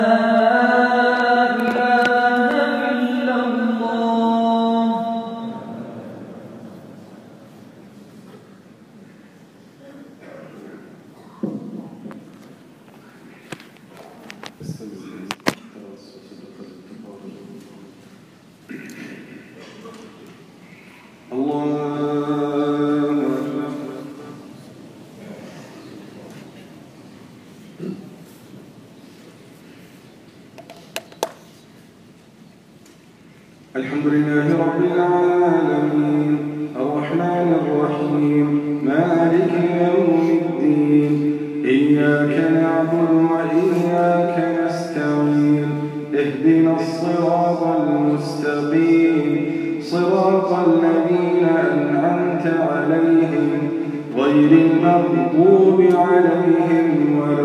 الحمد لله رب العالمين الرحمن الرحيم مالك يوم الدين إياك نعبد وإياك نستعين اهدنا الصراط المستقيم صراط الذين أنعمت عليهم غير المغضوب عليهم ولا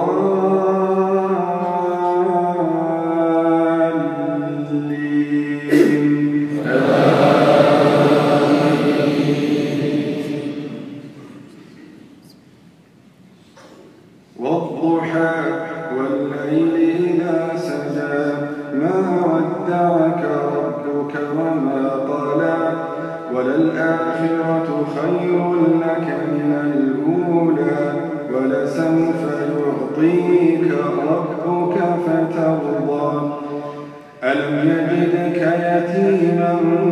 والضحى والليل إذا سجى ما ودعك ربك وما قلى وللآخرة خير لك من الأولى ولسوف يعطيك ربك فترضى ألم يجدك يتيما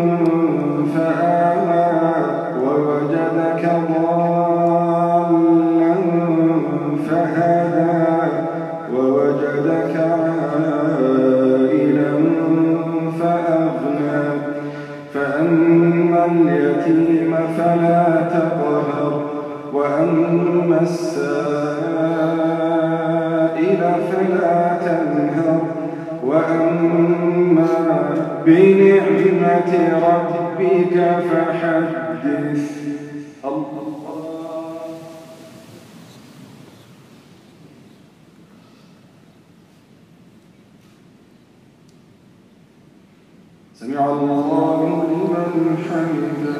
فآوى ووجدك ضالا فهدى ووجدك عائلا فأغنى فأما اليتيم فلا تقهر وأما السائل فلا تنهر وأما بنعمة ربك فحدث. سمع الله لمن حمده.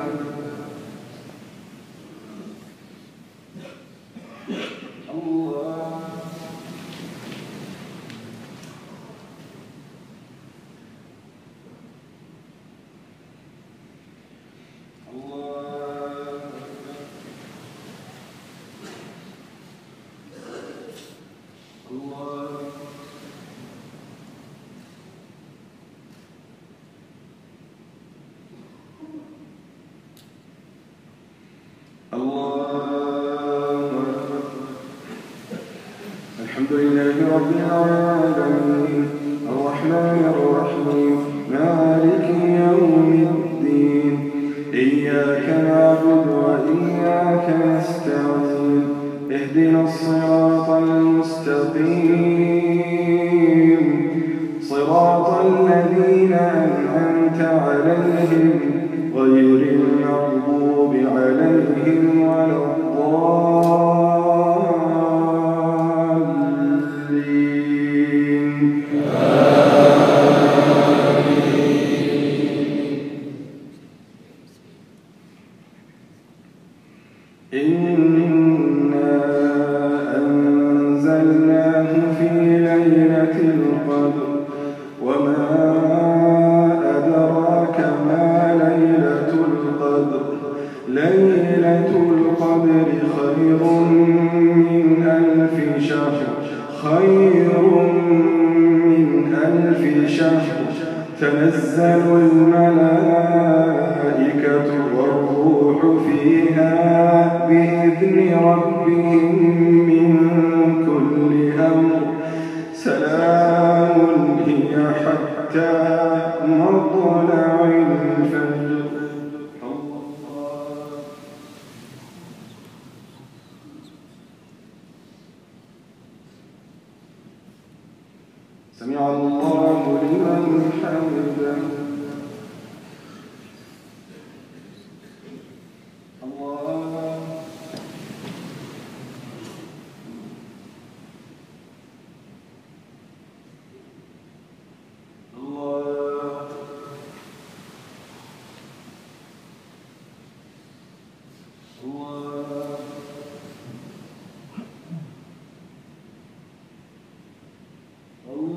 الحمد لله رب العالمين الرحمن الرحيم مالك يوم الدين إياك نعبد وإياك نستعين اهدنا الصراط المستقيم صراط الذين أنعمت عليهم غير المغضوب عليهم ولا إنا أنزلناه في ليلة القدر وما أدراك ما ليلة القدر ليلة القدر خير من ألف شهر تنزل الملائكة والروح فيها بإذن ربهم من كل أمر سلام هي حتى مطلع الفجر. سمع الله لمن حمده. Allah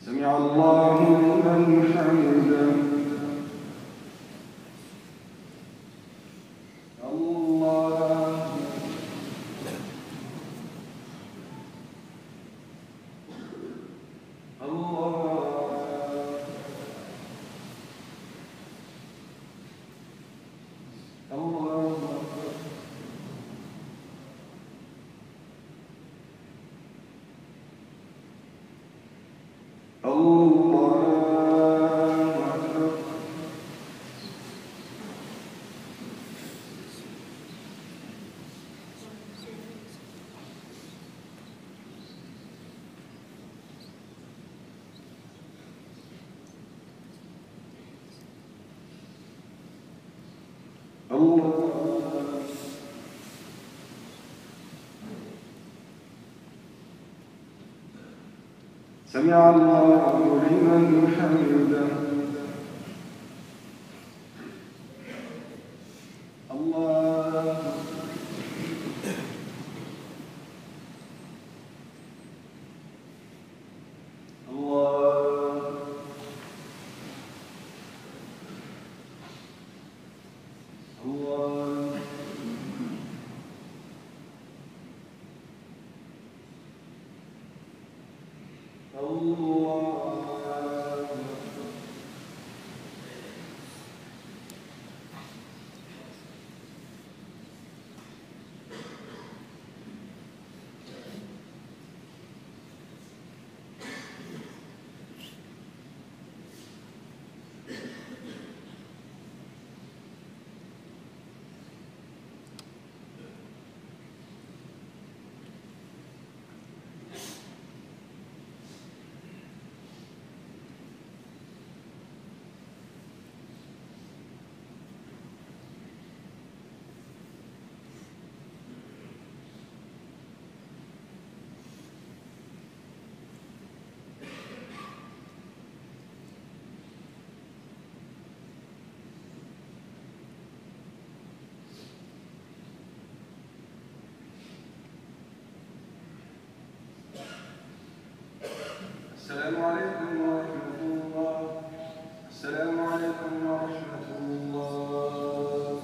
سمع الله لمن حمده. الله سمع الله لمن حمده. الله الله الله السلام عليكم ورحمة الله. السلام عليكم ورحمة الله.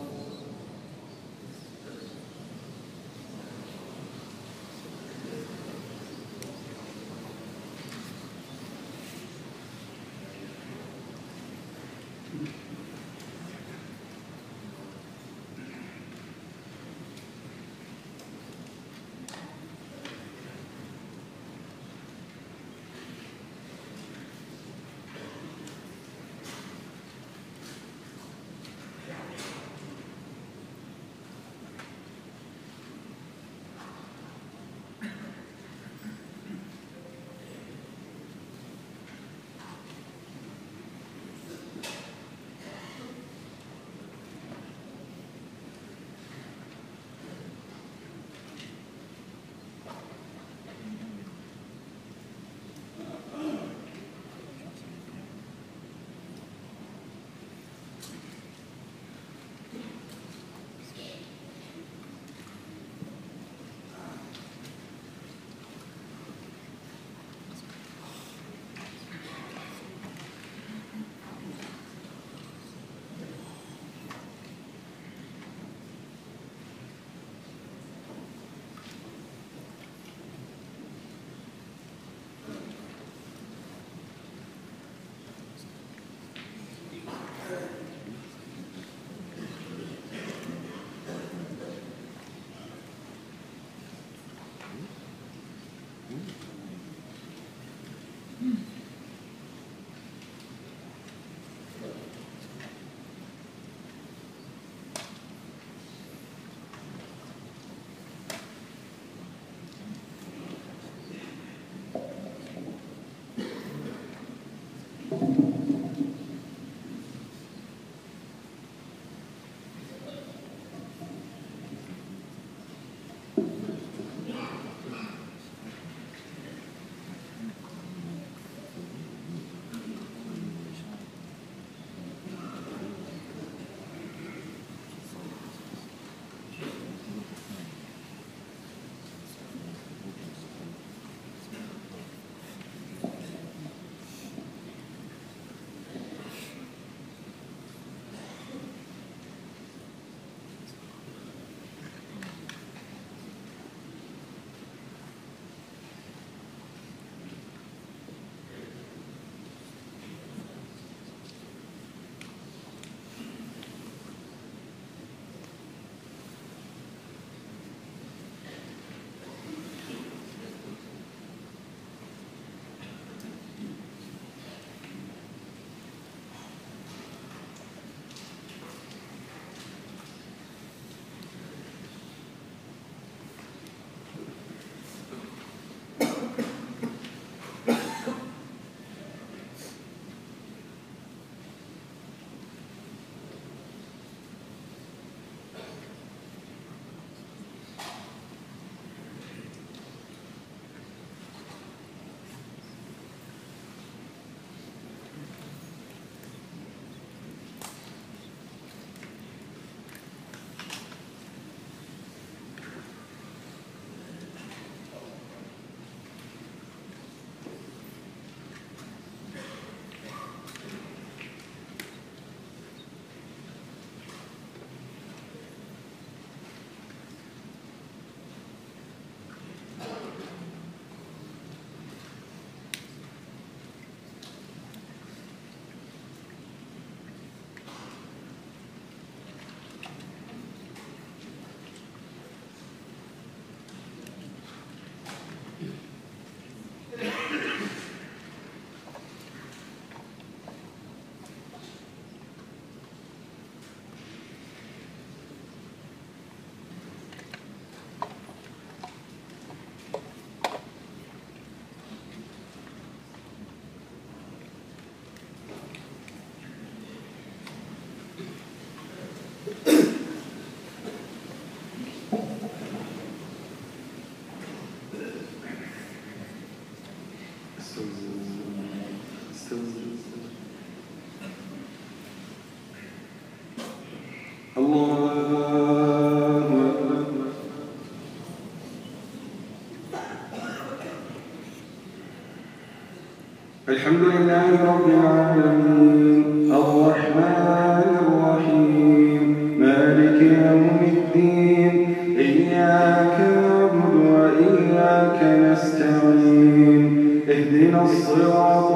الحمد لله رب العالمين الرحمن الرحيم مالك يوم الدين إياك نعبد وإياك نستعين اهدنا الصراط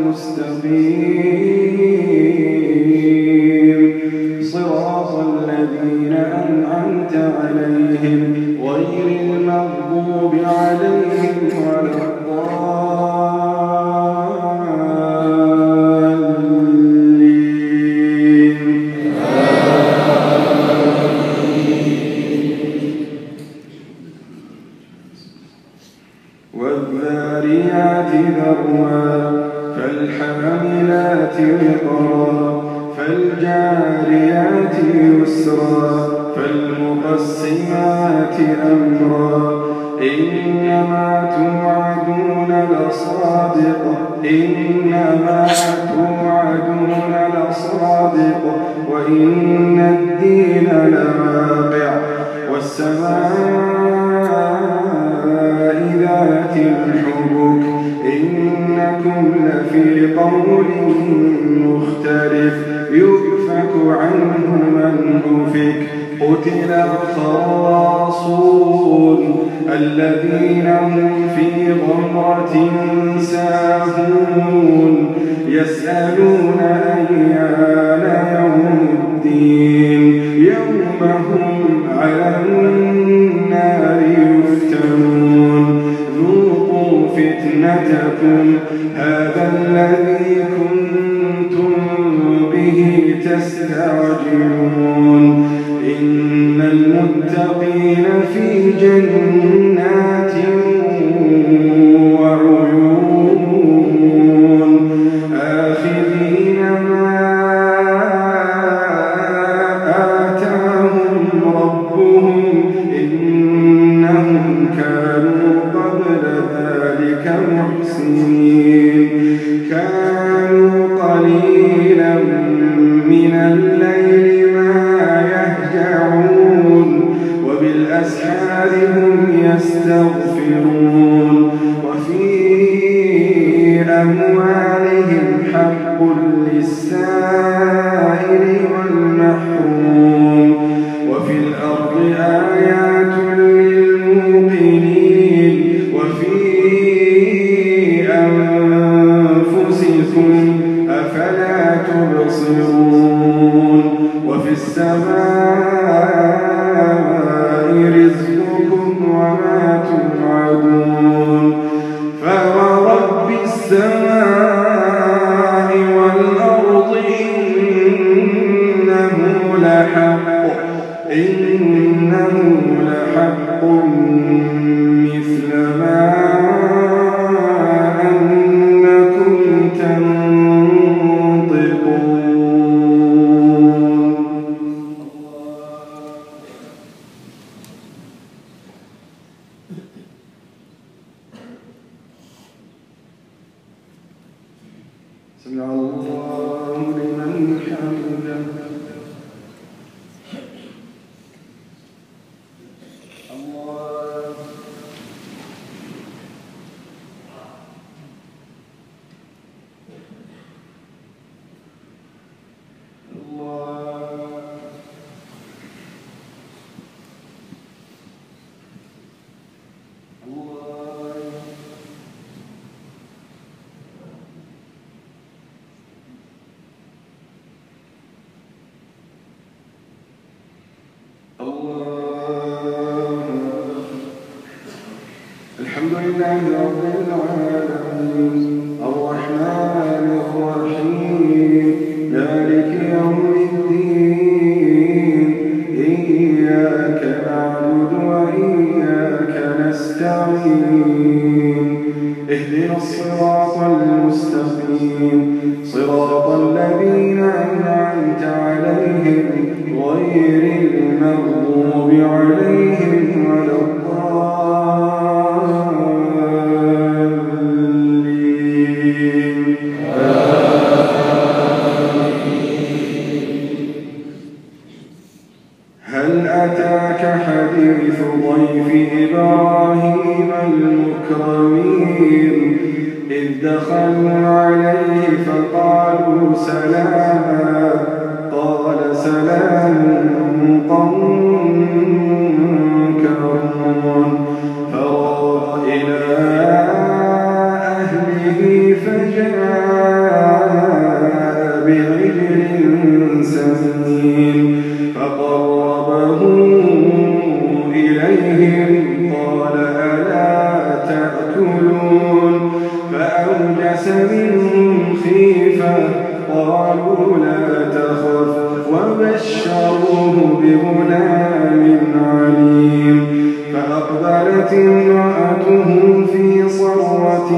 المستقيم صراط الذين أنعمت عليهم غير المغضوب عليهم ولا والذاريات ذروا فالحاملات وقرا فالجاريات يسرا فالمقسمات أمرا إنما توعدون لصادق إنما توعدون لصادق وإن الدين لواقع والسماء ذات الحبك إنكم لفي قول مختلف يؤفك عنه من أفك قتل الخراصون الذين هم في غمرة ساهون يسألون أيان يوم الدين يوم هم على النار يفتنون ذوقوا فتنتكم هذا الذي كنتم به تستعجلون إن المتقين في جنات وعيون آخذين ما آتاهم ربهم إنهم كانوا قبل ذلك محسنين كانوا قليلا من الليل وبالأسحار هم يستغفرون وفي أموالهم حق للسائل والمحروم وفي الأرض آيات للموقنين وفي أنفسكم أفلا تبصرون وفي السماء رزقكم وما توعدون فورب السماء والأرض إنه لحق مثل ما أنكم تنطقون. سمع الله لمن حمده الله الحمد لله رب العالمين الرحمن الرحيم مالك يوم الدين إياك نعبد وإياك نستعين اهدنا الصراط المستقيم صراط الذين أنعمت عليهم غير المغضوب عليهم ولا هل أتاك حديث ضيف إبراهيم المكرمين إذ دخلوا وقالت امرأته في صرة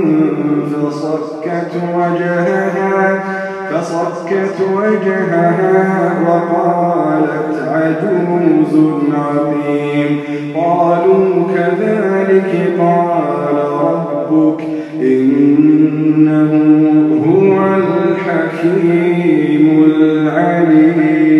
فصكت وجهها وقالت عجوز عقيم. قالوا كذلك قال ربك إنه هو الحكيم العليم.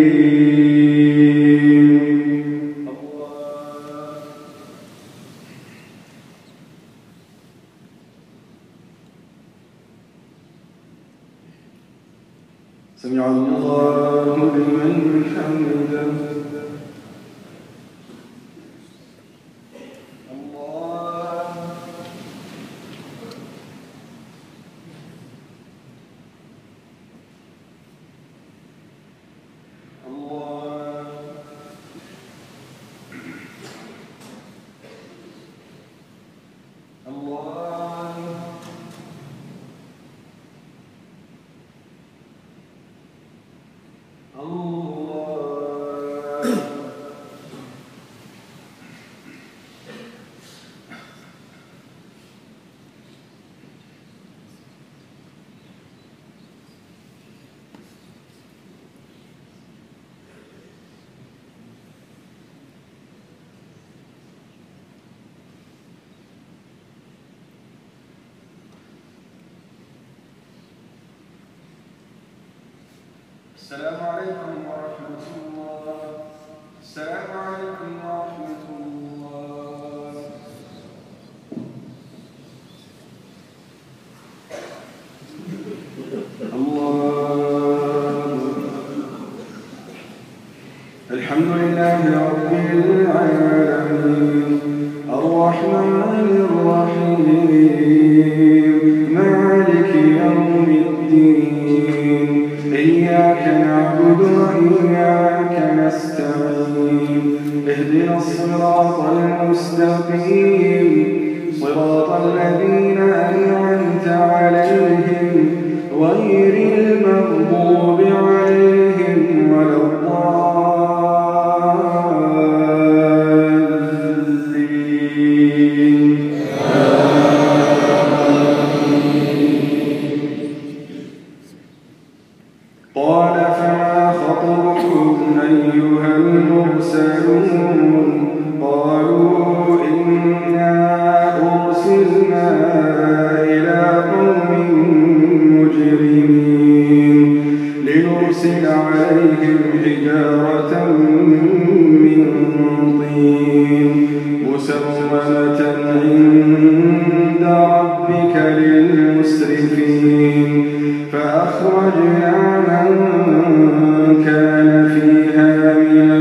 سمع الله لمن حمده. السلام عليكم ورحمة الله. السلام عليكم ورحمة الله. الله. الحمد لله رب العالمين الرحمن الرحيم مالك يوم الدين إياك نعبد وإياك نستعين اهدنا الصراط المستقيم صراط الذين أنعمت عليهم غير المغضوب عليهم ولا الضالين. قال فما خطبكم أيها المرسلون قالوا إنا أرسلنا إلى قوم مجرمين لنرسل عليهم حجارة من طين مسومة عند ربك للمسرفين فأخرجنا من كان فيها من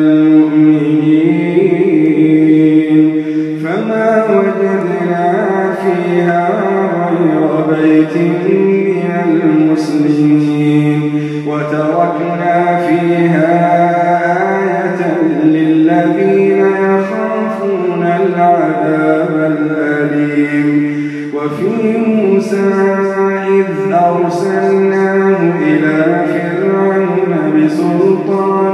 المؤمنين فما وجدنا فيها غير بيت من المسلمين وتركنا فيها آية للذين يخافون العذاب الأليم. وفي موسى إذ أرسلناه إلى فرعون بسلطان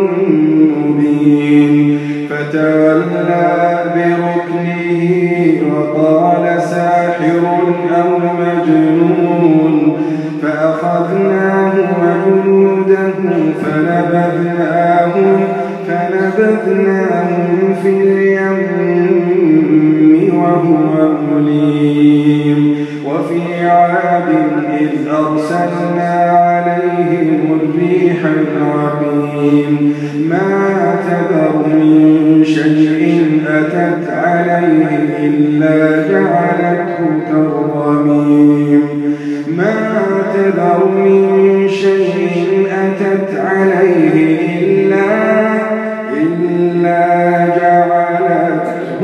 مبين فتولى بركنه وقال ساحر أو مجنون فأخذناه وجنوده فنبذناهم في اليم وهو مليم. وفي عاد إذ أرسلنا عليهم الريح العقيم ما تذر من شيء أتت عليه إلا جعلته كالرميم. ما تذر من شيء أتت عليه إلا جعلته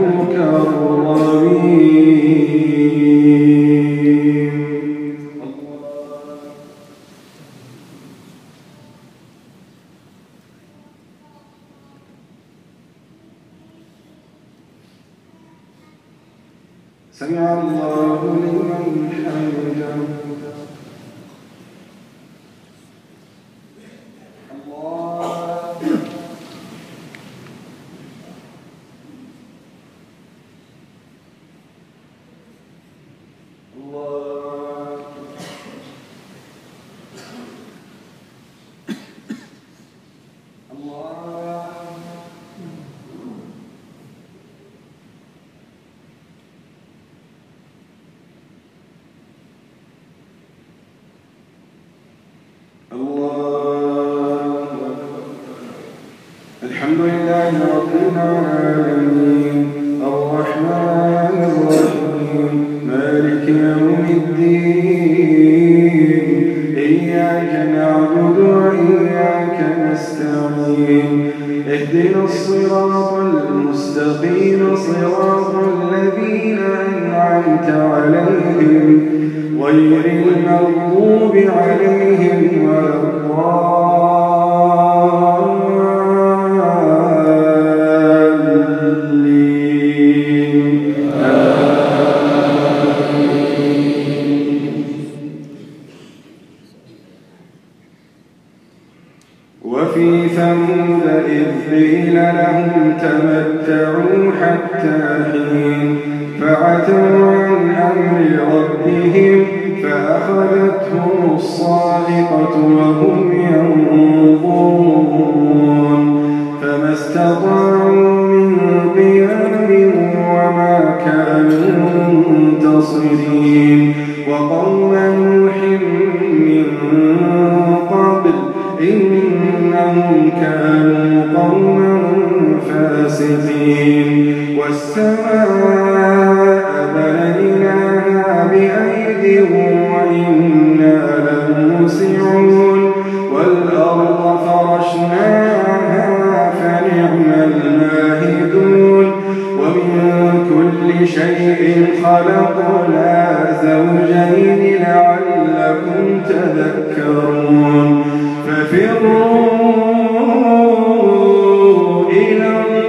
كالرميم. سمع الله لمن حمده. لله رب العالمين الرحمن الرحيم مالك يوم الدين إياك نعبد وإياك نستعين اهدنا الصراط المستقيم صراط الذين أنعمت عليهم غير المغضوب عليهم ولا الضالين وفي ثمود إذ قيل لهم تمتعوا حتى حين فعتوا عن أمر ربهم فأخذتهم الصاعقة وهم ينظرون فما استطاعوا من قيام وما كانوا منتصرين وقوم نوح من قبل إنهم كانوا قوما فاسقين والسماء بنيناها بأيد وإنا لموسعون والأرض فرشناها فنعم الماهدون ومن كل شيء خلقنا زوجين لعلكم تذكرون ففروا إلى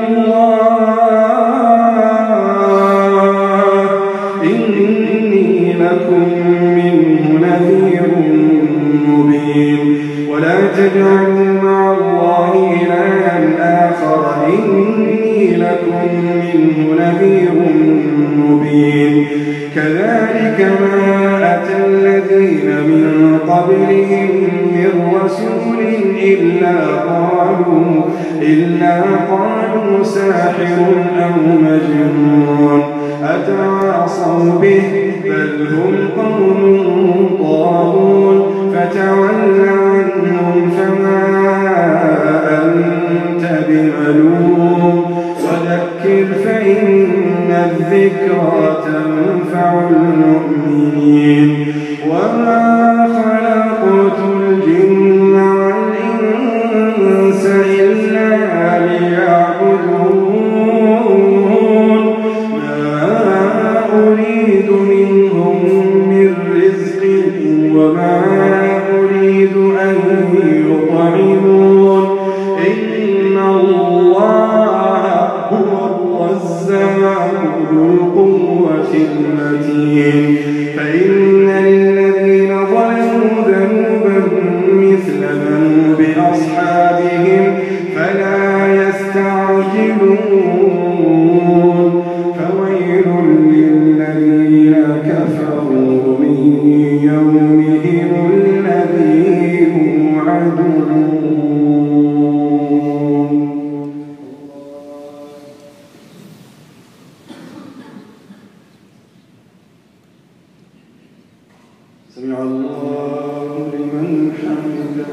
الله إني لكم منه نذير مبين ولا تجعلوا مع الله إلها آخر إني لكم منه نذير مبين كذلك ما أتى الذين من قبلهم من رسول إلا قالوا ساحر أو مجنون أتواصوا به بل هم قوم طاغون فتول عنهم فما أنت بملوم وذكر فإن الذكرى تنفع المؤمنين وما خلقت الجن والإنس إلا ليعبدون ما أريد منهم من رزق وما أريد أن يطعمون إن الله هو الرزاق ذو القوة المتين فإن للذين ظلموا ذنوبا مثل ذنوب أصحابهم فلا يستعجلون فويل للذين كفروا من يومهم الذي يوعدون سمع الله لمن حمده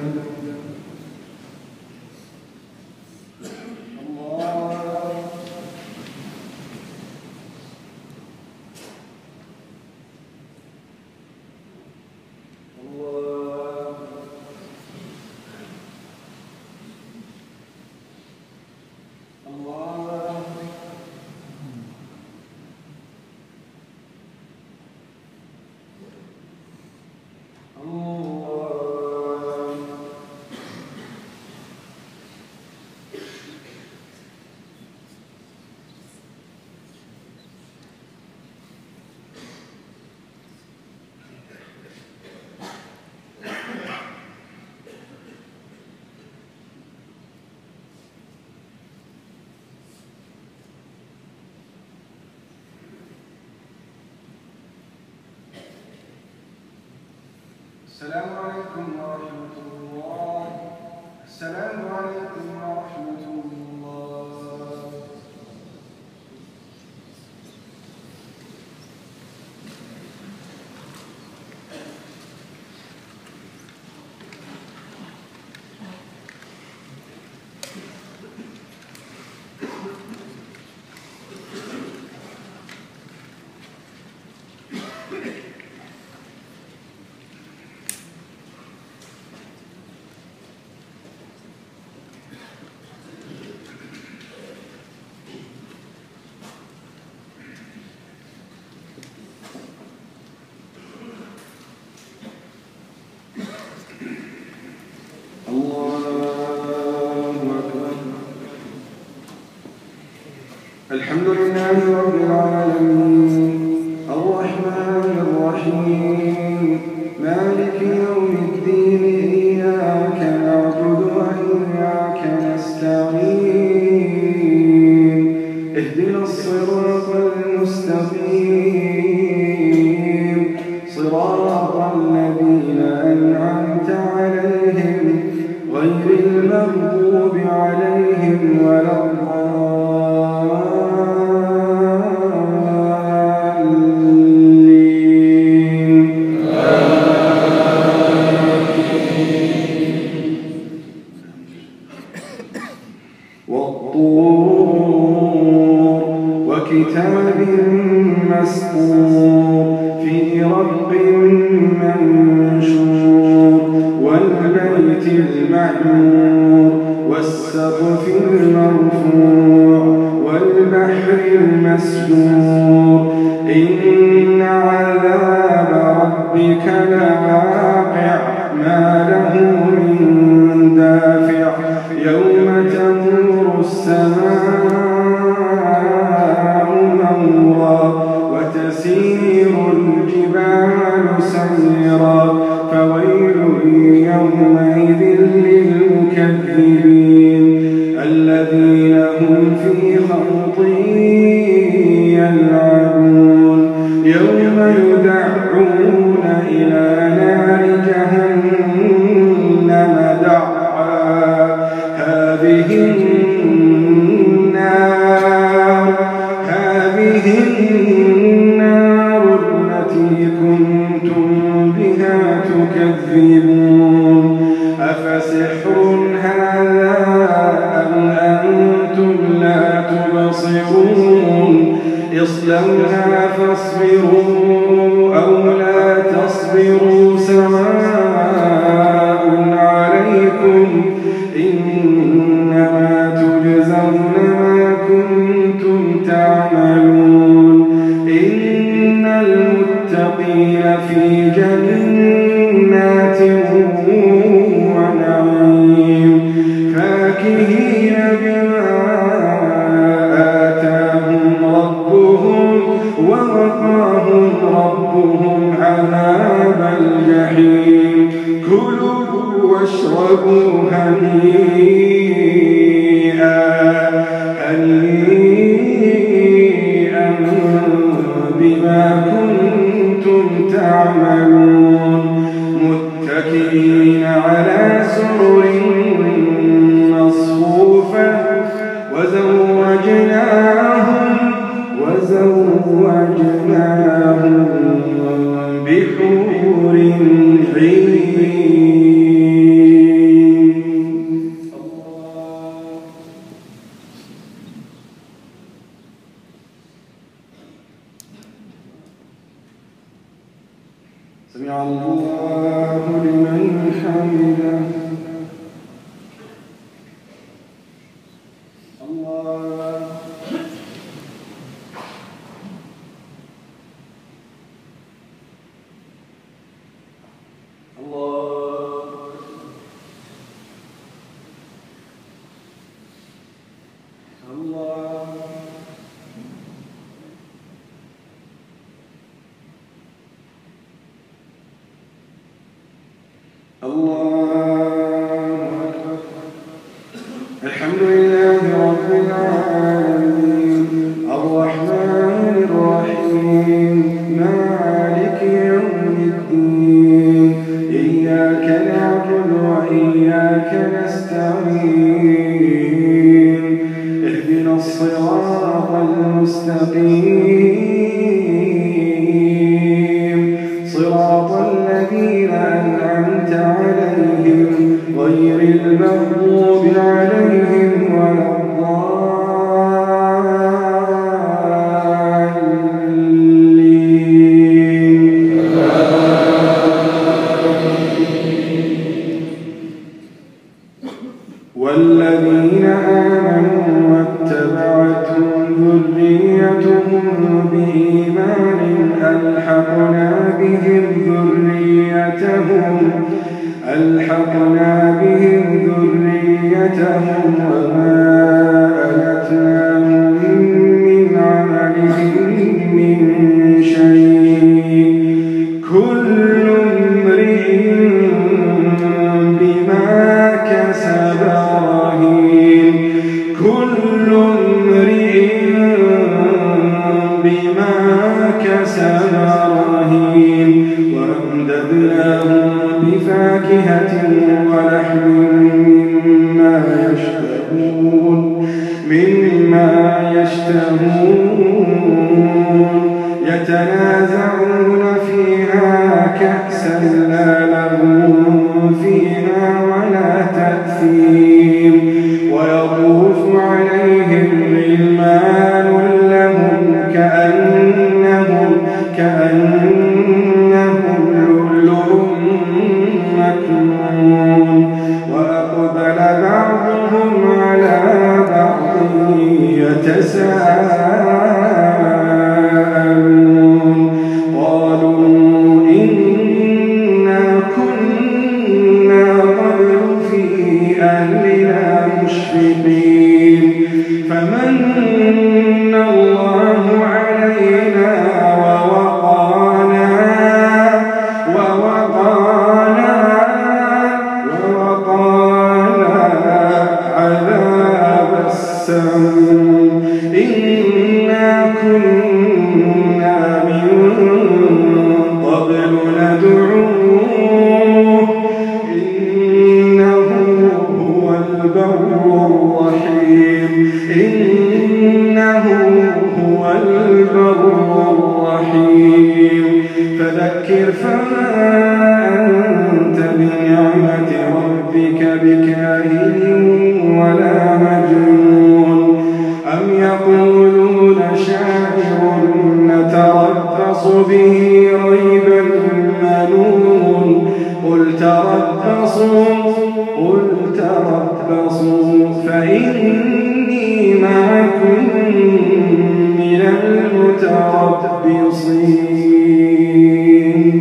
السلام عليكم ورحمة الله. السلام عليكم ورحمة الله. العالمين الرحمن الرحيم مالك يوم الدين إياك نعبد وإياك نستعين اهدنا الصراط المستقيم صراط الذين أنعمت عليهم غير المغضوب عليهم ولا وكتاب مسطور في رق منشور والبيت المعمور والسقف المرفوع والبحر المسجور إن عذاب ربك لواقع ما له من دافع يوم تمور السماء مورا وتسير الجبال سيرا فويل يومئذ للمكذبين الذين هم في خوض يلعبون يوم يدعون إلى نار جهنم دعا هذه النار التي كنتم بها تكذبون أفسحر هذا أم أنتم لا تبصرون اصلوها فاصبروا أو لا تصبروا سواء عليكم إنما تجزون ما كنتم تعملون إن المتقين في جنات ونعيم فاكهين بما آتاهم ربهم ووقاهم ربهم عذاب الجحيم كلوا واشربوا هنيئا بما كنتم تعملون متكئين على سرر مصفوفة وزوجناهم بحور عين سمع الله لمن حمده الله الحمد لله رب العالمين الرحمن الرحيم مالك يوم الدين إياك نعبد وإياك نستعين اهدنا الصراط المستقيم صراط الذين أنعمت عليهم غير المغضوب عليهم ولا الضالين والذين آمنوا واتبعتهم ذريتهم بما كسب رهين وأمددناهم بفاكهة ولحم مما يشتهون يتنازعون فيها كأسا لا لغو فيها ولا تأثيم ويطوف عليهم غلمان لهم كأنهم لؤلؤ مكنون وأقبل بعضهم على بعض يتساءلون قالوا إنا كنا قبل في أهلنا مشفقين فمن الله علينا ووقانا عذاب السموم إنا كنا من قبل ندعوه إنه هو البر الرحيم إنه هو البر الرحيم فذكر فما أنت بنعمة ربك بكاهن ولا مجنون أم يقولون شاعر نتربص به ريب المنون قل تربصوا فإني معكم من المتربصين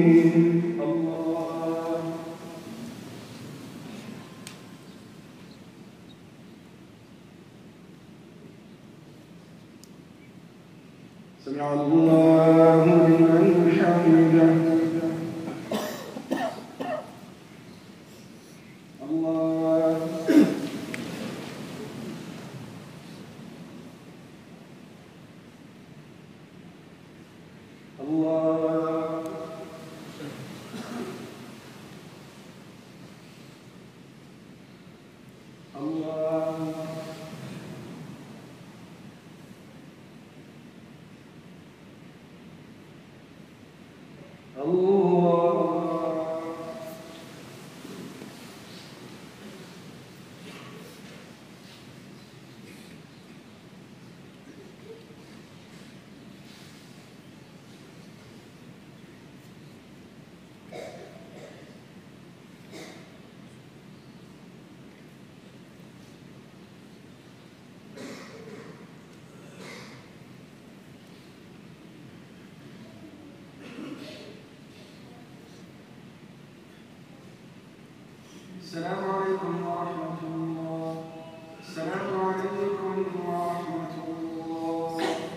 سمع الله لمن حمده الله السلام عليكم ورحمة الله. السلام عليكم ورحمة الله.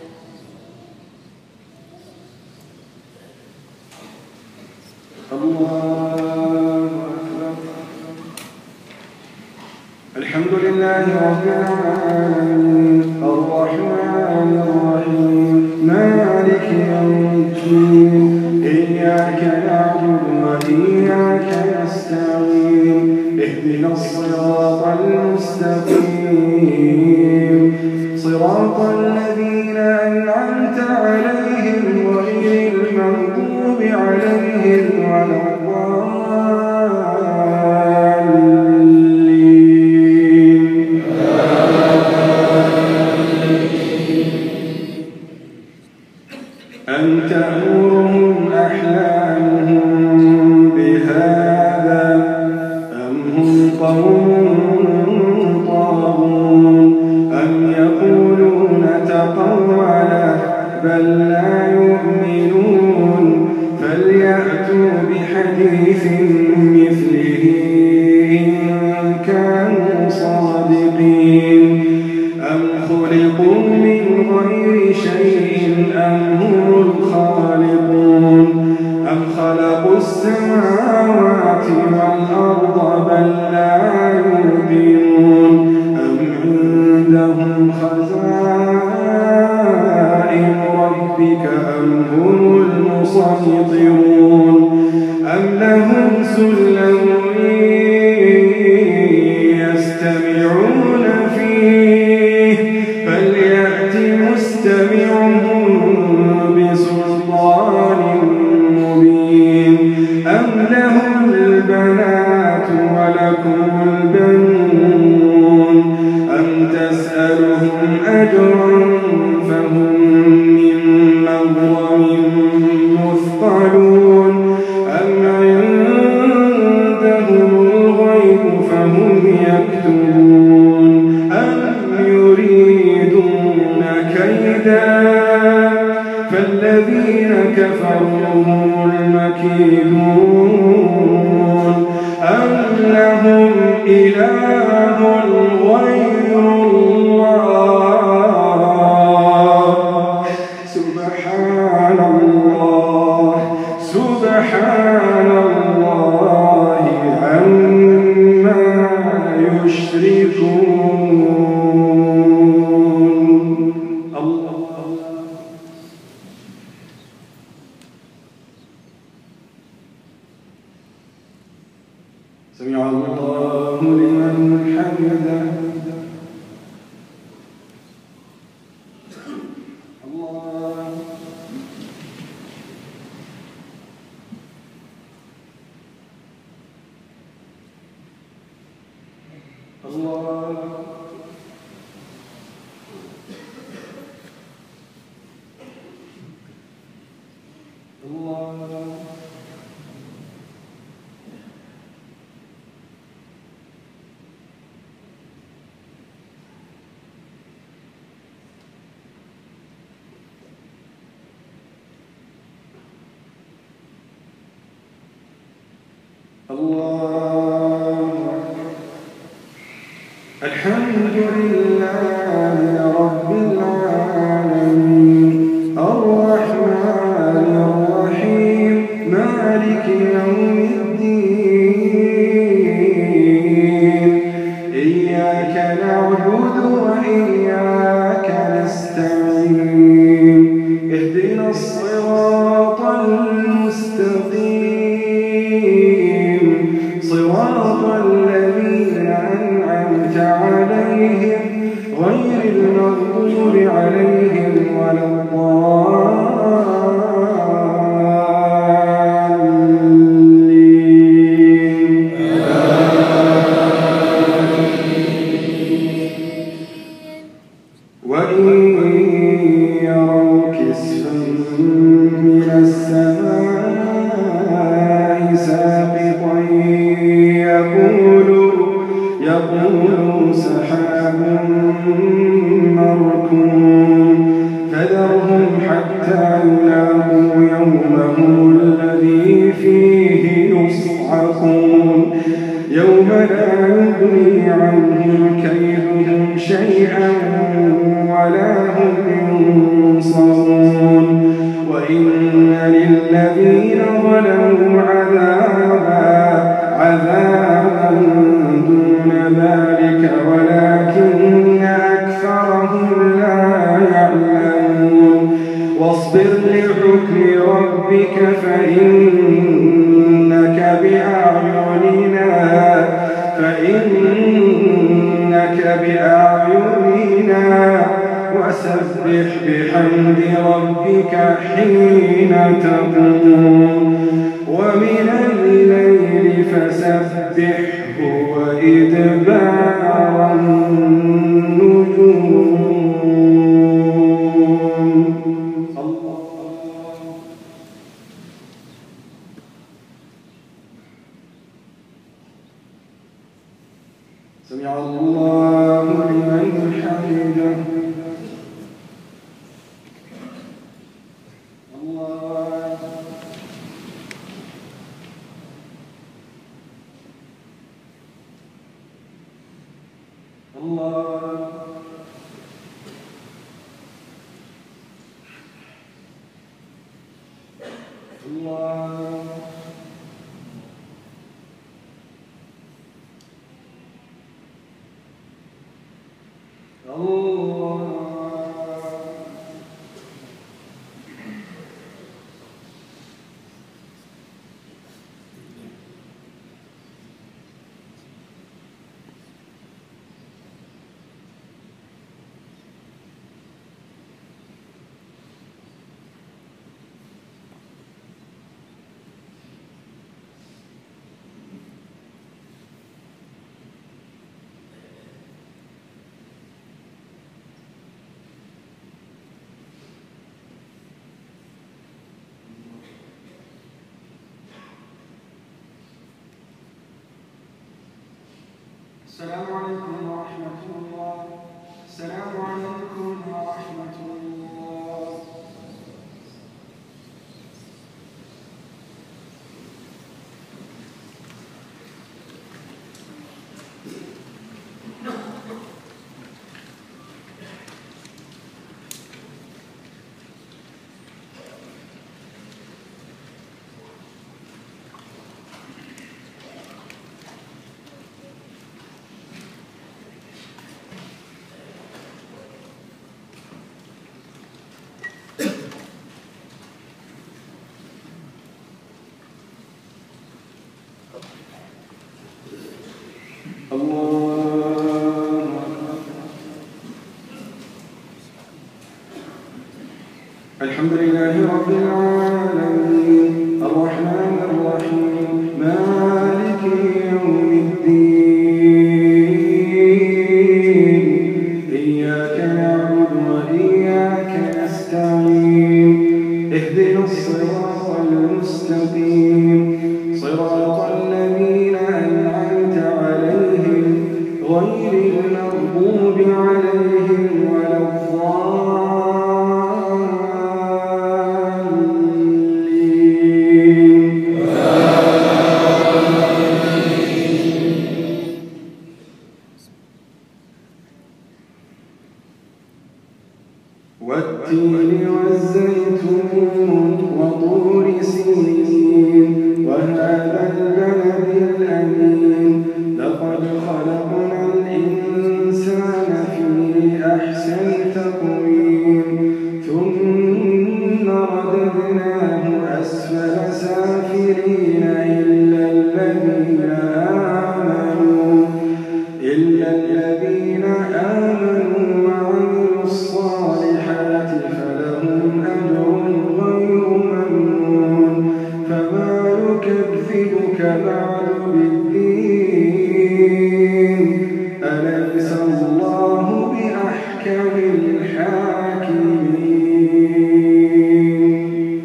الله أكبر. الحمد لله رب العالمين الرحمن الرحيم مالك يوم الدين إياك نعبد وإياك نستعين اهدنا الصراط المستقيم صراط الذين أنعمت عليهم غير المغضوب عليهم ولا الضالين. أم تأمرهم أحلامهم بهذا أم هم قوم طاغون أم يقولون تقوله بل لا يؤمنون فليأتوا بحديث مثله إن كانوا صادقين أم خلقوا من غير شيء أم هم الخالقون أم خلقوا السماوات والأرض بل لا يوقنون أم عندهم خزائن ربهم ربك أم هم المسيطرون أم لهم سلم يستمعون فيه فليأت مستمعهم بسلطان مبين أم لهم البنات ولكم البنون أم تسألهم أجرا فهم من مغرم مثقلون أم عندهم الغيب فهم يكتبون أم يريدون كيدا فالذين كفروا هم المكيدون أم لهم إله غير الله سبحان الله سبحان الله عما يشركون الله سمع الله لمن حمده الله الله الله الحمد لله رب العالمين الرحمن الرحيم مالك يوم الدين إياك نعبد وإياك نستعين اهدنا الصراط المستقيم صراط الذين أنعمت عليهم غير المغضوب عليهم ولا الضالين وإن يروا كسفا من السماء ساقطا يقولوا سحاب مركوم فذرهم حتى يلاقوا يومهم الذي فيه يصعقون يوم لا يغني عنهم كيدهم شيئا ولا هم ينصرون وإن للذين ظلموا عذابا دون ذلك ولكن أكثرهم لا يعلمون واصبر لحكم ربك فإنك بأعيننا وسبح بحمد ربك حين تقوم ومن الليل فسبحه وإدبار النجوم سمع الله لمن حمده الله الله الله الله السلام عليكم ورحمة الله. السلام عليكم ورحمة الله. الحمد لله رب العالمين الرحمن الرحيم مالك يوم الدين إياك نعبد وإياك نستعين اهدنا الصراط المستقيم صراط الذين أنعمت عليهم غير المغضوب عليهم ولا والتين والزيتون وطور سينين وهذا البلد الأمين لقد خلقنا الإنسان في أحسن تقويم ثم رددناه أسفل سافلين إلا الذين آمنوا وعملوا الصالحات فلهم أجر غير ممنون فما يكذبك بعد بالدين أليس الله بأحكم الحاكمين.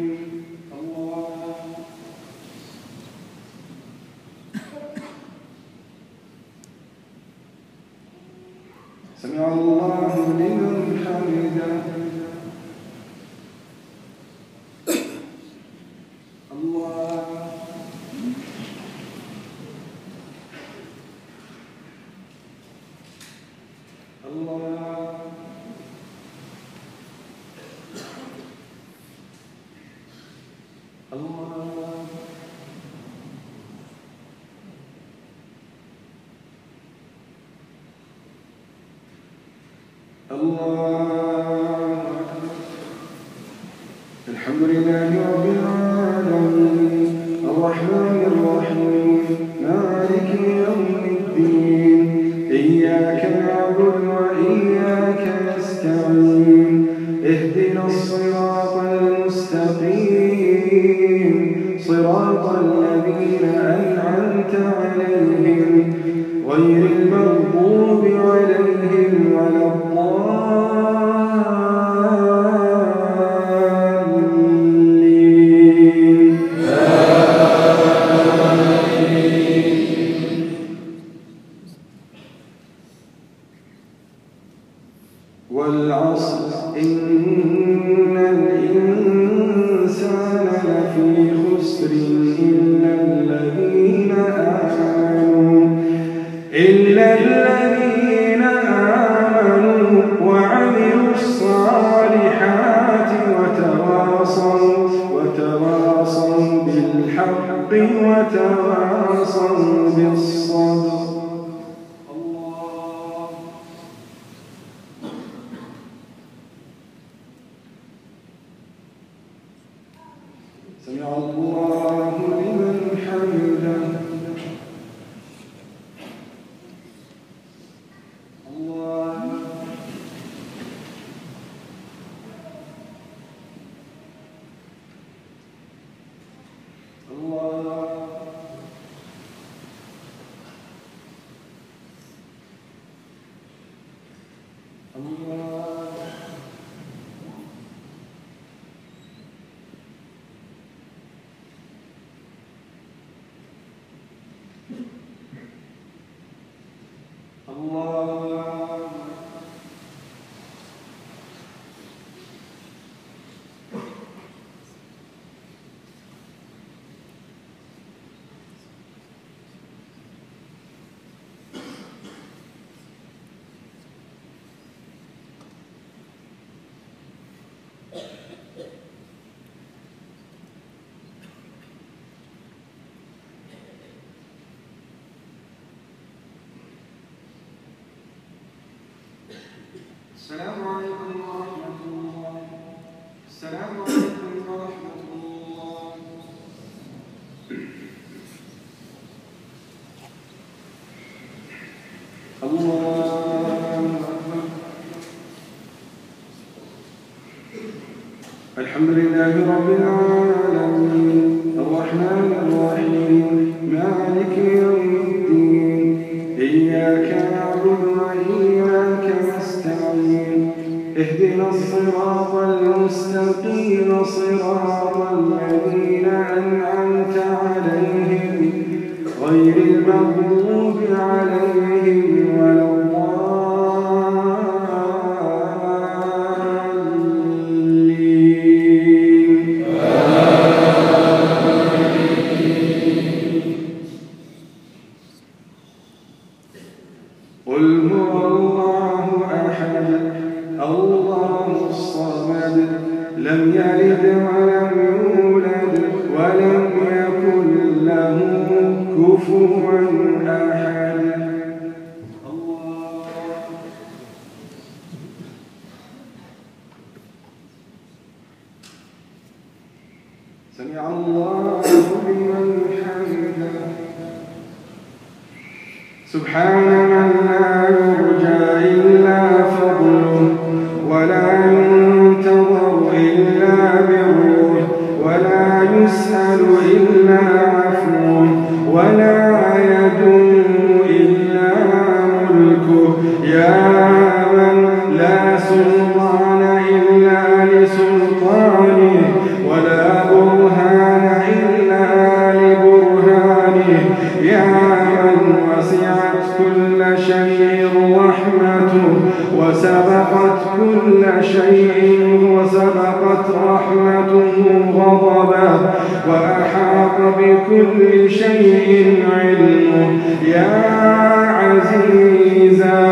سمع الله لمن حمده. الله الله الله الله. الحمد لله رب العالمين الرحمن الرحيم مالك يوم الدين إياك نعبد وإياك نستعين اهدنا الصراط المستقيم صراط الذين أنعمت عليهم غير المغضوب عليهم ولا الضالين. والعصر إن الإنسان لفي خسر إلا الذين آمنوا وعملوا الصالحات وتواصوا بالحق وتواصوا بالصبر. سمع الله لمن حمده. الله الله الله. الحمد لله رب العالمين الرحمن الرحيم مالك يوم الدين إياك نعبد وإياك نستعين اهدنا الصراط المستقيم صراط الذين أنعمت عليهم غير المغضوب عليهم ولا الضالين. قل هو الله أحد الله الصمد لم يلد ولم يولد ولم يكن له كفوا أحد. سمع الله لمن حمده. سبحان من لا يرجى إلا فضله ولا ينتظر إلا بره ولا يسأل إلا عفوه ولا يدوم إلا ملكه. يا من لا سلطان إلا لسلطانه ولا برهان إلا لبرهانه. يا من وسعت كل شيء رحمته وسبقت كل شيء وسبقت رحمته غضبه وأحاط بكل شيء علمه. يا عزيزا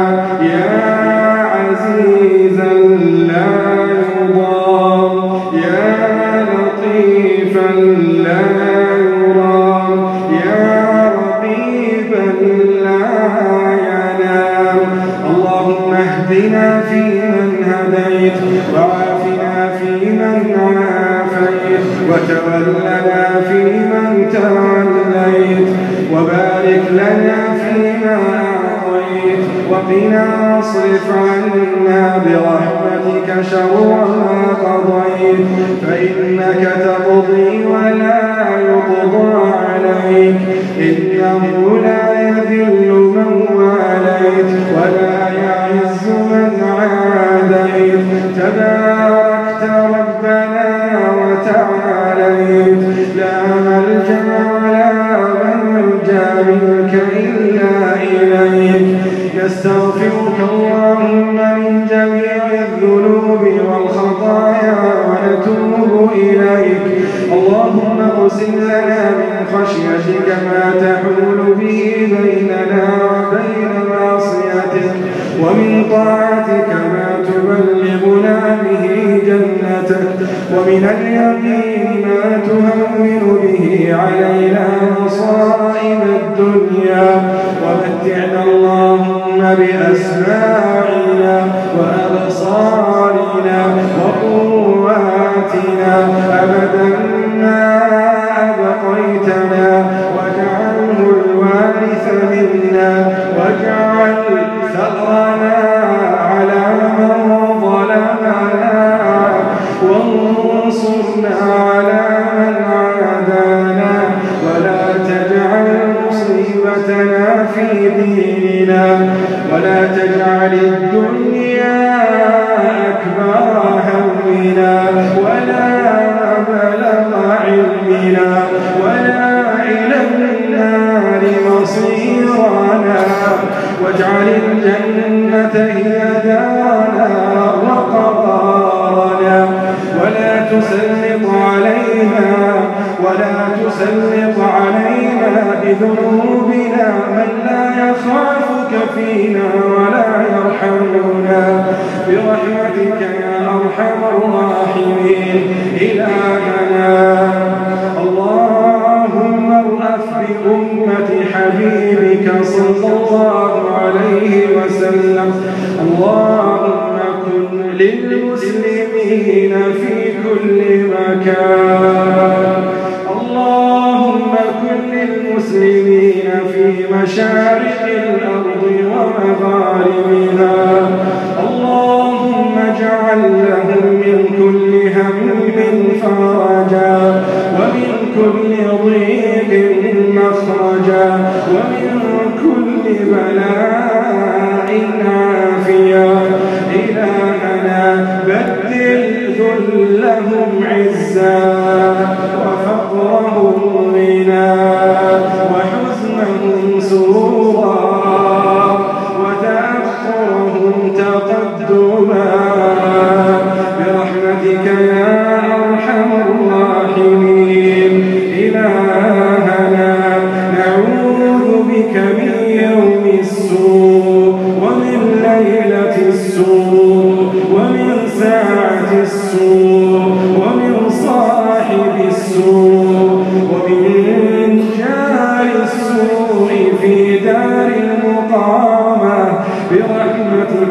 لا يضام يا لطيفا لا يرام يا رقيبا لا ينام. اللهم اهدنا فيمن هديت وعافنا فيمن عافيت وتولنا فيمن توليت وبارك لنا فيما أعطيت وقنا واصرف عنا برحمتك شر ما قضيت فإنك تقضي ولا يقضى عليك إنه لا يذل من واليت ولا يعز من عاديت. تباركت ربنا وتعاليت لا ملجأ ولا منجا منك إلا إليك. نستغفرك اللهم من جميع الذنوب والخطايا ونتوب إليك. اللهم اقسم لنا من خشيتك ما تحول به بيننا وبين معصيتك ومن طاعتك ما تبلغنا به جنتك ومن اليقين ما تهون به علينا مصائب الدنيا. ومتعنا اللهم بأسماعنا وأبصارنا وقواتنا أبدا ما أبقيتنا واجعله الوارث منا واجعل ثأرنا على من ظلمنا وانصرنا على من عادانا ولا تجعل مصيبتنا في ديننا ولا تجعل الدنيا أكبر همنا ولا مبلغ علمنا ولا إلى النار مصيرنا واجعل الجنة هي دارنا وقرارنا ولا تسلط علينا بذنوبنا من لا يخافك فينا ولا يرحمنا برحمتك يا أرحم الراحمين. إلهنا اللهم ارأف بأمة حبيبك صلى الله عليه وسلم. اللهم كن للمسلمين في كل مكان. اللهم كن للمسلمين في مشارق الأرض ومغاربها. اللهم اجعل لهم من كل هم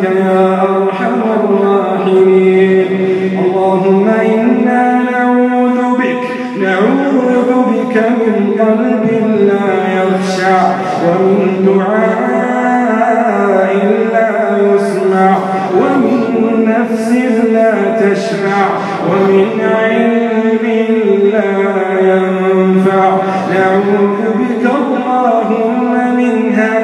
برحمتك يا أرحم الراحمين. اللهم إنا نعوذ بك من قلب لا يخشع، ومن دعاء لا يسمع، ومن نفس لا تشبع، ومن علم لا ينفع. نعوذ بك اللهم من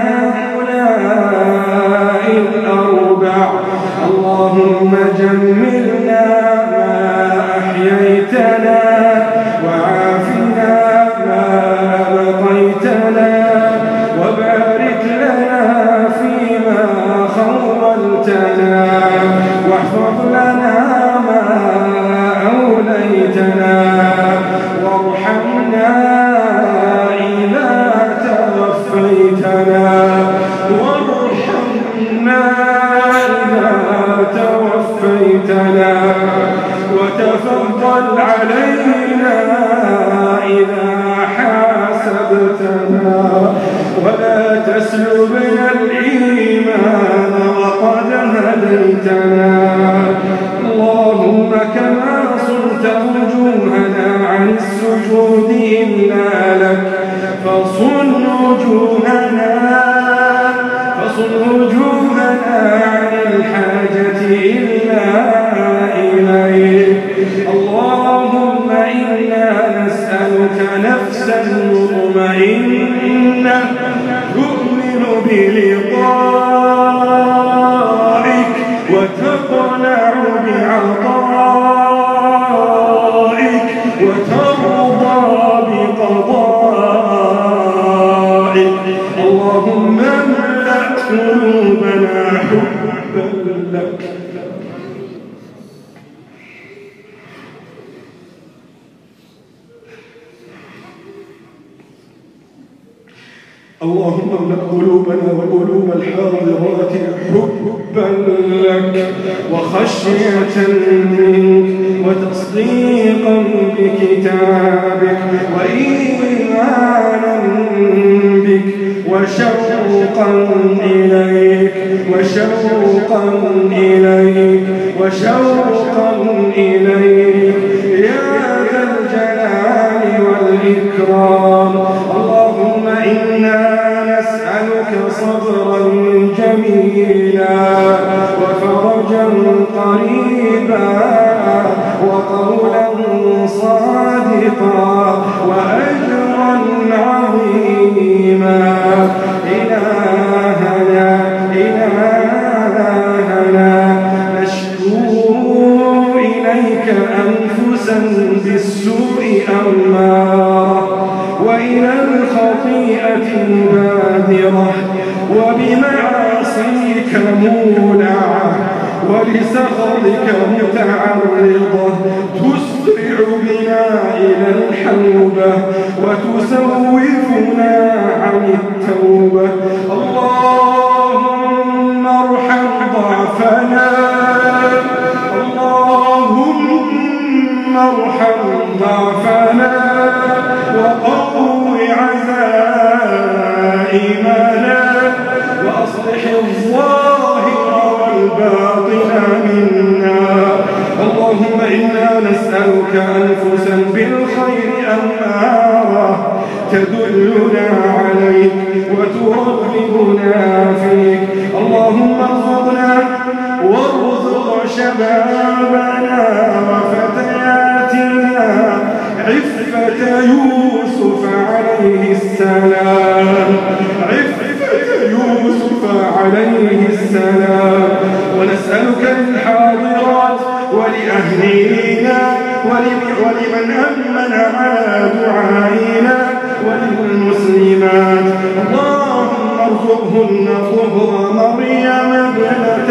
هؤلاء الأربع. اللهم جملنا ما أحييتنا، وعافنا ما أبقيتنا، وبارك لنا فيما خولتنا، واحفظ لنا ما أوليتنا، وارحمنا إذا توفيتنا، وتفضل علينا إذا حاسبتنا، ولا تسلبنا الإيمان وقد هديتنا. اللهم كما صرت وجوهنا عن السجود إلا لك، فصن وجوهنا عن الحاجة إلا إليك. اللهم إنا نسألك نفسا مطمئنة تؤمن بلقائك وتقنع بعطائك وترضى بقضائك. اللهم املأ قلوبنا حبا لك. اللهم املأ قلوبنا وقلوب الحاضرات حبا لك وخشية منك وتصديقا بكتابك وإيمانا بك وشوقا إليك يا ذا الجلال والإكرام. اللهم إنا نسألك صبرا جميلا وفرجا قريبا وقولا صادقا وأجرا عظيما. إلهنا نشكو إليك أنفسا بالسوء أمارة، وإلى الخطيئة مبادرة، وبمعاصيك مولعة، ولسخطك متعرضة، تسرع بنا إلى الحوبة وتسوفنا عن التوبة. اللهم ارحم ضعفنا، وقو عزائمنا، وأصلح الظاهر والباطن منا. اللهم إنا نسألك أنفسا بالخير أمارة تدلنا عليك وترغبنا فيك. اللهم ارزقنا وارزق شبابنا وفتياتنا عفة يوسف عليه السلام، ونسألك للحاضرات ولأهلينا ولمن أمن على دعائنا وللمسلمات. اللهم ارزقهن طهر مريم ابنة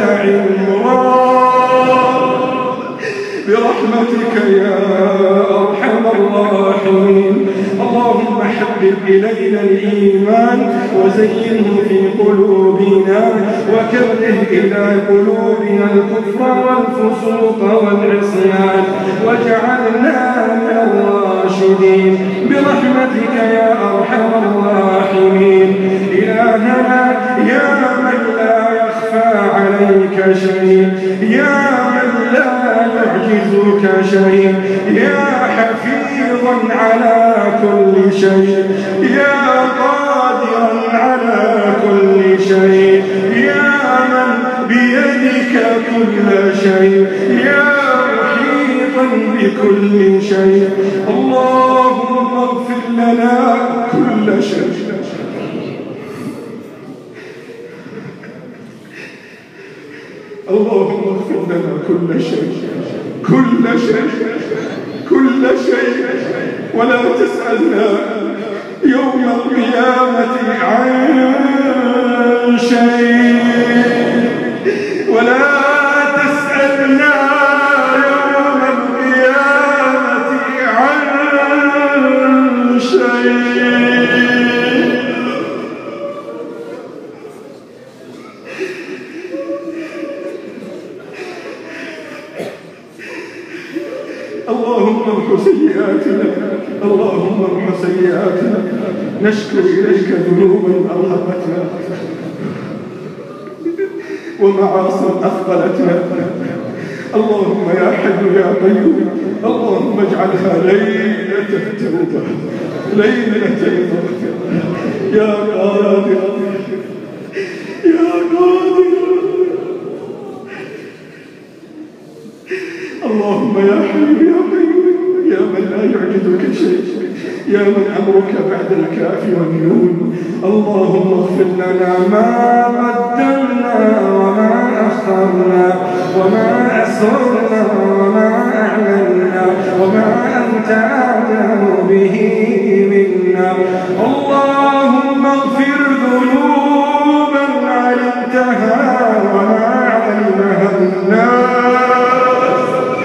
عمران برحمتك يا أرحم الراحمين. اللهم حبب إلينا الإيمان وزينه في قلوبنا، وكره إلى قلوبنا الكفر والفسوق والعصيان، واجعلنا من الراشدين برحمتك يا أرحم الراحمين. إلهنا يا من لا يخفى عليك على كل شيء، يا قادرا على كل شيء، يا من بيدك كل شيء، يا محيطا بكل شيء. اللهم اغفر لنا كل شيء. اللهم اغفر لنا كل شيء، كل شيء، كل شيء، ولا تسألنا يوم القيامة عن شيء، ولا تسألنا يوم القيامة عن شيء. اللهم امح سيئاتنا، اللهم امح سيئاتنا، نشكو إليك ذنوبا أرهقتنا ومعاصي أثقلتنا. اللهم يا حي يا قيوم، اللهم اجعلها ليلة التوبة، ليلة المغفرة، يا قادر يا قادر. اللهم يا حي يا قيوم، يا من لا يعجزك شيء، يا من أمرك بعد الكاف والنون. اللهم اغفر لنا ما قدمنا وما أخرنا وما أسررنا وما أعلنا وما أنت أعلم به منا. اللهم اغفر ذنوبا علمتها وما علمها الناس.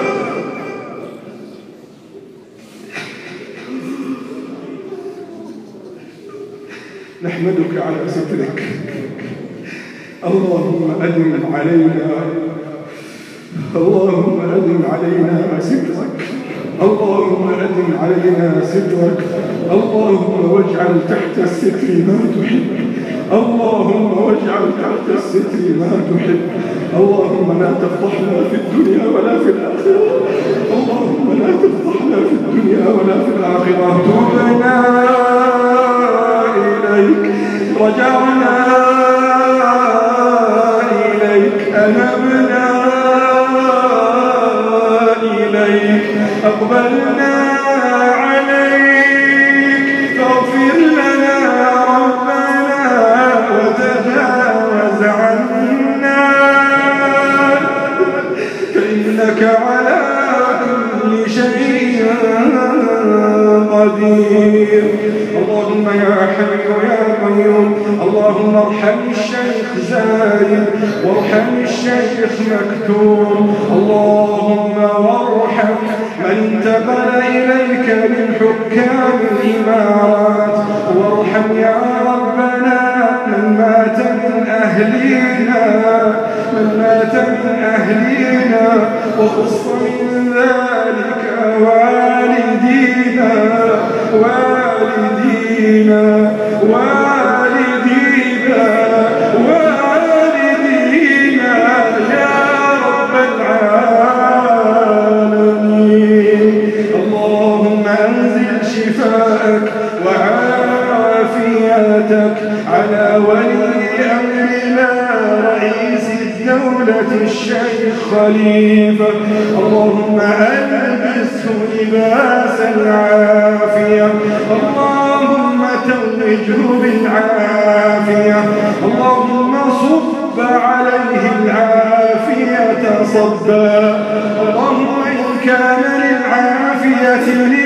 نحمدك على سترك. اللهم أدم علينا، اللهم أدم علينا سترك، اللهم أدم علينا سترك. اللهم واجعل تحت الستر ما تحب، اللهم واجعل تحت الستر ما تحب. اللهم لا تفضحنا في الدنيا ولا في الآخرة، اللهم لا تفضحنا في الدنيا ولا في الآخرة. تبنا إليك، رجعنا إليك، أنبنا إليك، أقبلنا عليك. فاغفر لنا ربنا وتجاوز عنا، فإنك على كل شيء قدير. اللهم يا حي يا قيوم، اللهم ارحم الشيخ زايد وارحم الشيخ مكتوم. اللهم وارحم من انتقل إليك من حكام الإمارات، وارحم يا ربنا من مات من أهلنا، من مات من أهلنا، وخص من ذلك والدينا والدينا والدينا والدينا يا رب العالمين. اللهم أنزل شفاءك وعافيتك على ولي أمرنا رئيس الدولة الشيخ خليفة. اللهم ألبسه لباس العافية، اللهم توجه بالعافية، اللهم صب عليه العافية صبا. اللهم إن كان للعافية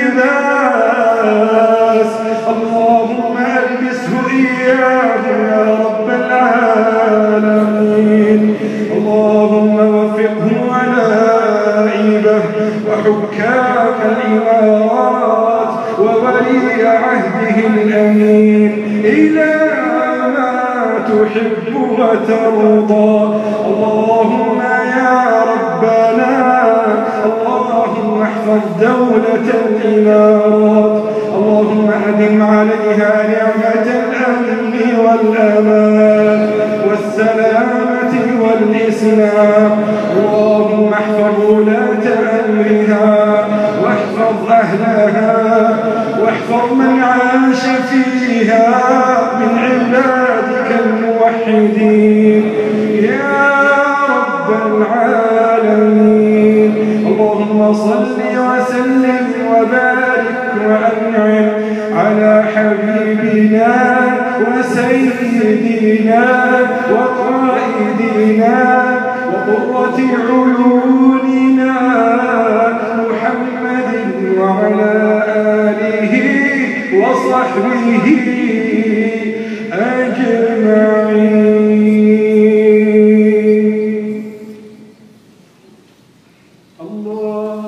لباس، اللهم ألبسه إياه يا رب العالمين. اللهم وفقه ونائبه وحكام الإمارات وولي عهده الأمين إلى ما تحب وترضى. اللهم يا ربنا، اللهم احفظ دولة الإمارات، اللهم أدم عليها نعمة الأمن والأمان والسلامة والإسلام. اللهم احفظ ولاة أمرها واحفظ أهلها واحفظ من عاش فيها من عبادك الموحدين يا رب العالمين. اللهم صل وسلم وبارك وأنعم على حبيبنا وسيدنا وقائدنا وقرة عيوننا محمد وعلى آله وصحبه أجمعين. الله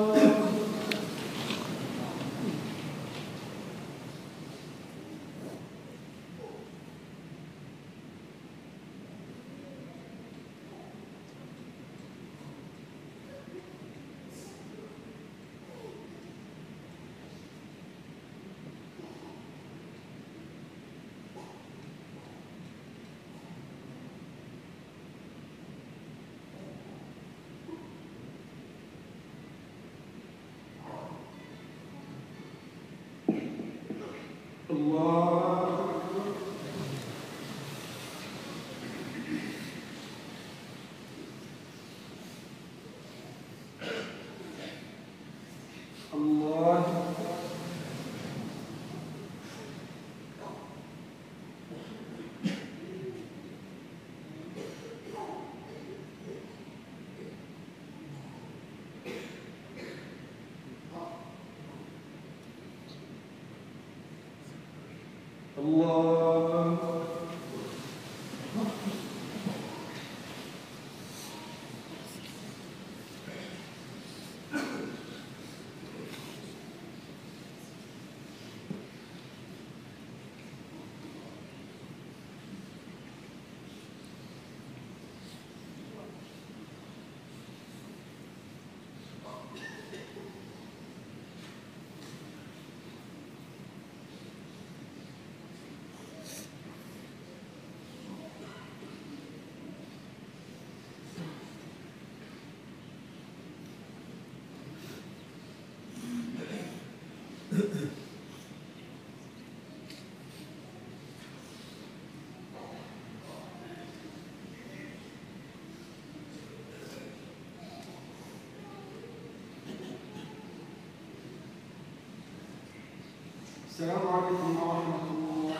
السلام عليكم ورحمة الله.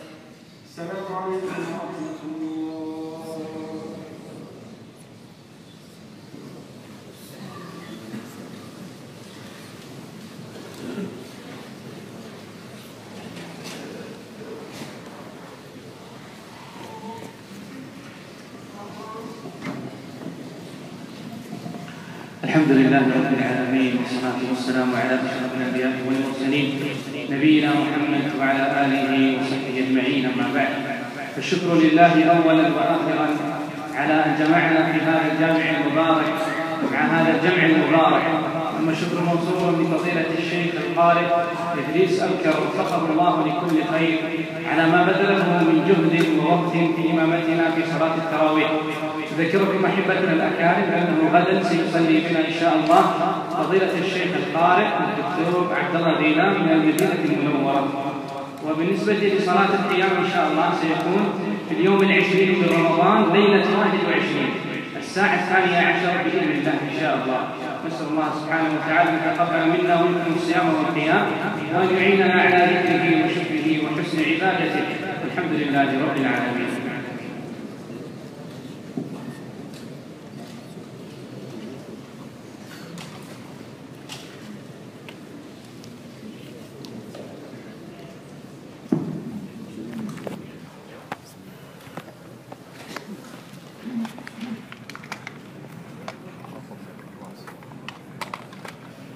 السلام عليكم ورحمة الله. الحمد لله رب العالمين والصلاة والسلام على أشرف الأنبياء والمرسلين نبينا محمد وعلى آله وصحبه أجمعين. أما بعد، فالشكر لله أولا وآخرا على أن جمعنا في هذا الجامع المبارك مع هذا الجمع المبارك. ثم الشكر موصول لفضيلة الشيخ القارئ إدريس أبكر وفقه الله لكل خير على ما بذله من جهد ووقت في إمامتنا في صلاة التراويح. أذكركم أحبتنا الأكارم أنه غدا سيصلي بنا إن شاء الله فضيلة الشيخ القارئ الدكتور عبد الله غيلان من المدينة المنورة. وبالنسبة لصلاة القيام إن شاء الله سيكون في اليوم 20 من رمضان ليلة 21 الساعة 12 بإذن الله إن شاء الله. نسأل الله سبحانه وتعالى أن يتقبل منا ومنكم الصيام والقيام وأن يعيننا على ذكره وشكره وحسن عبادته. الحمد لله رب العالمين.